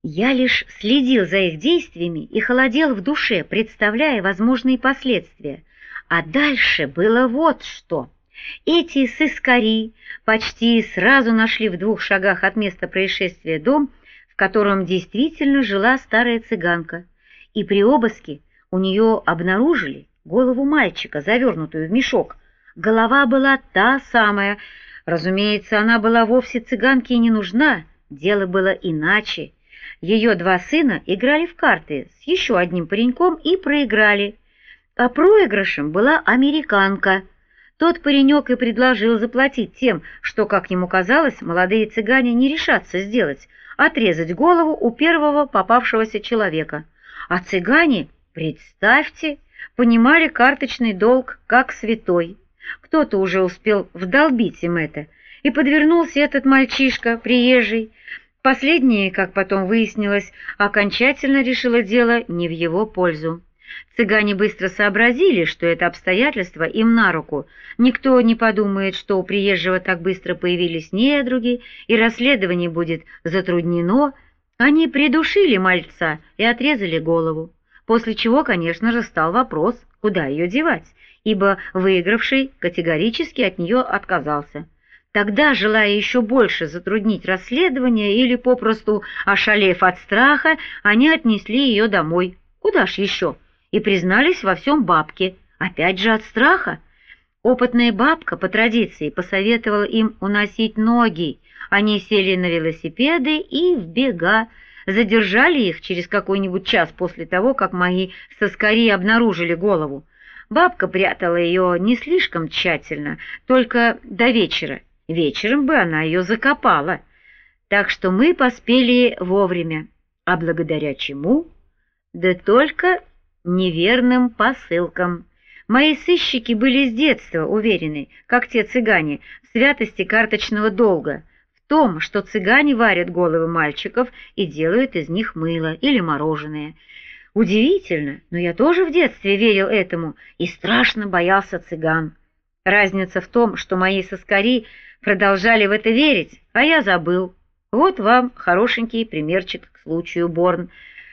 Я лишь следил за их действиями и холодел в душе, представляя возможные последствия. А дальше было вот что. Эти сыскари почти сразу нашли в 2 шагах от места происшествия дом, в котором действительно жила старая цыганка, и при обыске у нее обнаружили голову мальчика, завернутую в мешок. Голова была та самая. Разумеется, она была вовсе цыганке и не нужна, дело было иначе. Ее 2 сына играли в карты с еще одним пареньком и проиграли. А проигрышем была американка. Тот паренек и предложил заплатить тем, что, как ему казалось, молодые цыгане не решатся сделать, отрезать голову у первого попавшегося человека. А цыгане, представьте, понимали карточный долг как святой. Кто-то уже успел вдолбить им это, и подвернулся этот мальчишка, приезжий. Последнее, как потом выяснилось, окончательно решило дело не в его пользу. Цыгане быстро сообразили, что это обстоятельство им на руку. Никто не подумает, что у приезжего так быстро появились недруги, и расследование будет затруднено. Они придушили мальца и отрезали голову. После чего, конечно же, стал вопрос, куда ее девать, ибо выигравший категорически от нее отказался. Тогда, желая еще больше затруднить расследование или попросту ошалев от страха, они отнесли ее домой. Куда ж еще? И признались во всем бабке, опять же от страха. Опытная бабка по традиции посоветовала им уносить ноги. Они сели на велосипеды и в бега. Задержали их через какой-нибудь час после того, как мои соскари обнаружили голову. Бабка прятала ее не слишком тщательно, только до вечера. Вечером бы она ее закопала. Так что мы поспели вовремя. А благодаря чему? Да только неверным посылкам. Мои сыщики были с детства уверены, как те цыгане, в святости карточного долга, в том, что цыгане варят головы мальчиков и делают из них мыло или мороженое. Удивительно, но я тоже в детстве верил этому и страшно боялся цыган. Разница в том, что мои соскари продолжали в это верить, а я забыл. Вот вам хорошенький примерчик к случаю, Борн.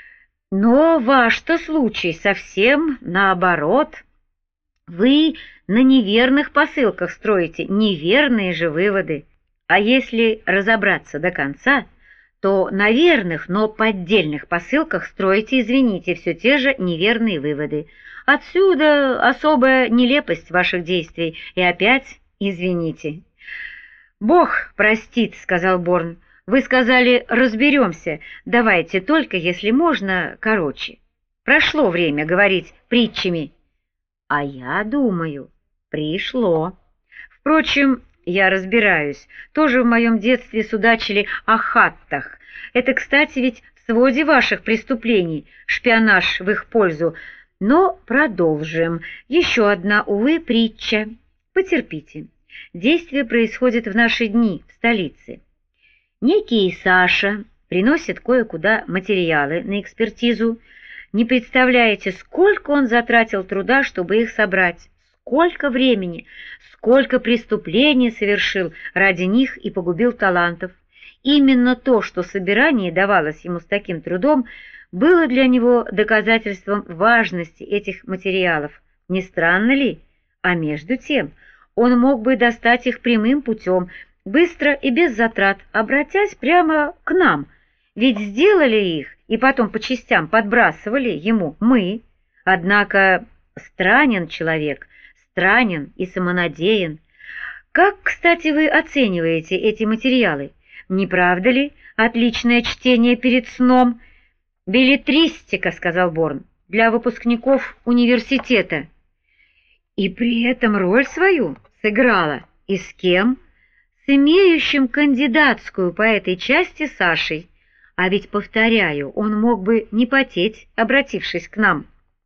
Но ваш-то случай совсем наоборот. Вы на неверных посылках строите неверные же выводы. А если разобраться до конца, то на верных, но поддельных посылках строите, извините, все те же неверные выводы. Отсюда особая нелепость ваших действий. И опять извините. «Бог простит», — сказал Борн. «Вы сказали, разберемся. Давайте только, если можно, короче. Прошло время говорить притчами». «А я думаю, пришло. Впрочем, я разбираюсь. Тоже в моем детстве судачили о хаттах. Это, кстати, ведь в своде ваших преступлений, шпионаж в их пользу. Но продолжим. Еще одна, увы, притча. Потерпите. Действие происходит в наши дни, в столице. Некий Саша приносит кое-куда материалы на экспертизу. Не представляете, сколько он затратил труда, чтобы их собрать, сколько времени, сколько преступлений совершил ради них и погубил талантов. Именно то, что собирание давалось ему с таким трудом, было для него доказательством важности этих материалов. Не странно ли? А между тем он мог бы достать их прямым путем, быстро и без затрат, обратясь прямо к нам, ведь сделали их и потом по частям подбрасывали ему мы. Однако странен человек, странен и самонадеян. Как, кстати, вы оцениваете эти материалы? Не правда ли отличное чтение перед сном? «Беллетристика», — сказал Борн, — «для выпускников университета». И при этом роль свою сыграла. И с кем? С имеющим кандидатскую по этой части Сашей. А ведь, повторяю, он мог бы не потеть, обратившись к нам.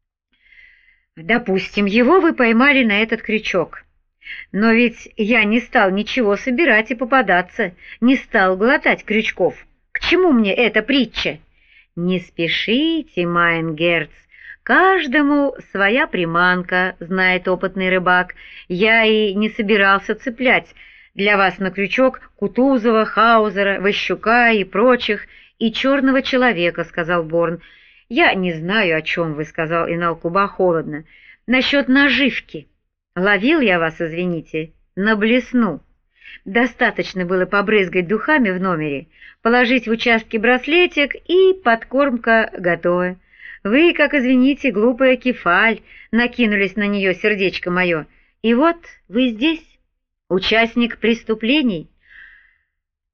Допустим, его вы поймали на этот крючок. Но ведь я не стал ничего собирать и попадаться, не стал глотать крючков. К чему мне эта притча? Не спешите, Майнгерц. Каждому своя приманка, знает опытный рыбак. Я и не собирался цеплять для вас на крючок Кутузова, Хаузера, Ващука и прочих, и черного человека», — сказал Борн. «Я не знаю, о чем вы», — сказал Иналкуба холодно. «Насчет наживки. Ловил я вас, извините, на блесну. Достаточно было побрызгать духами в номере, положить в участке браслетик, и подкормка готова. Вы, как, извините, глупая кефаль, накинулись на нее, сердечко мое, и вот вы здесь, участник преступлений».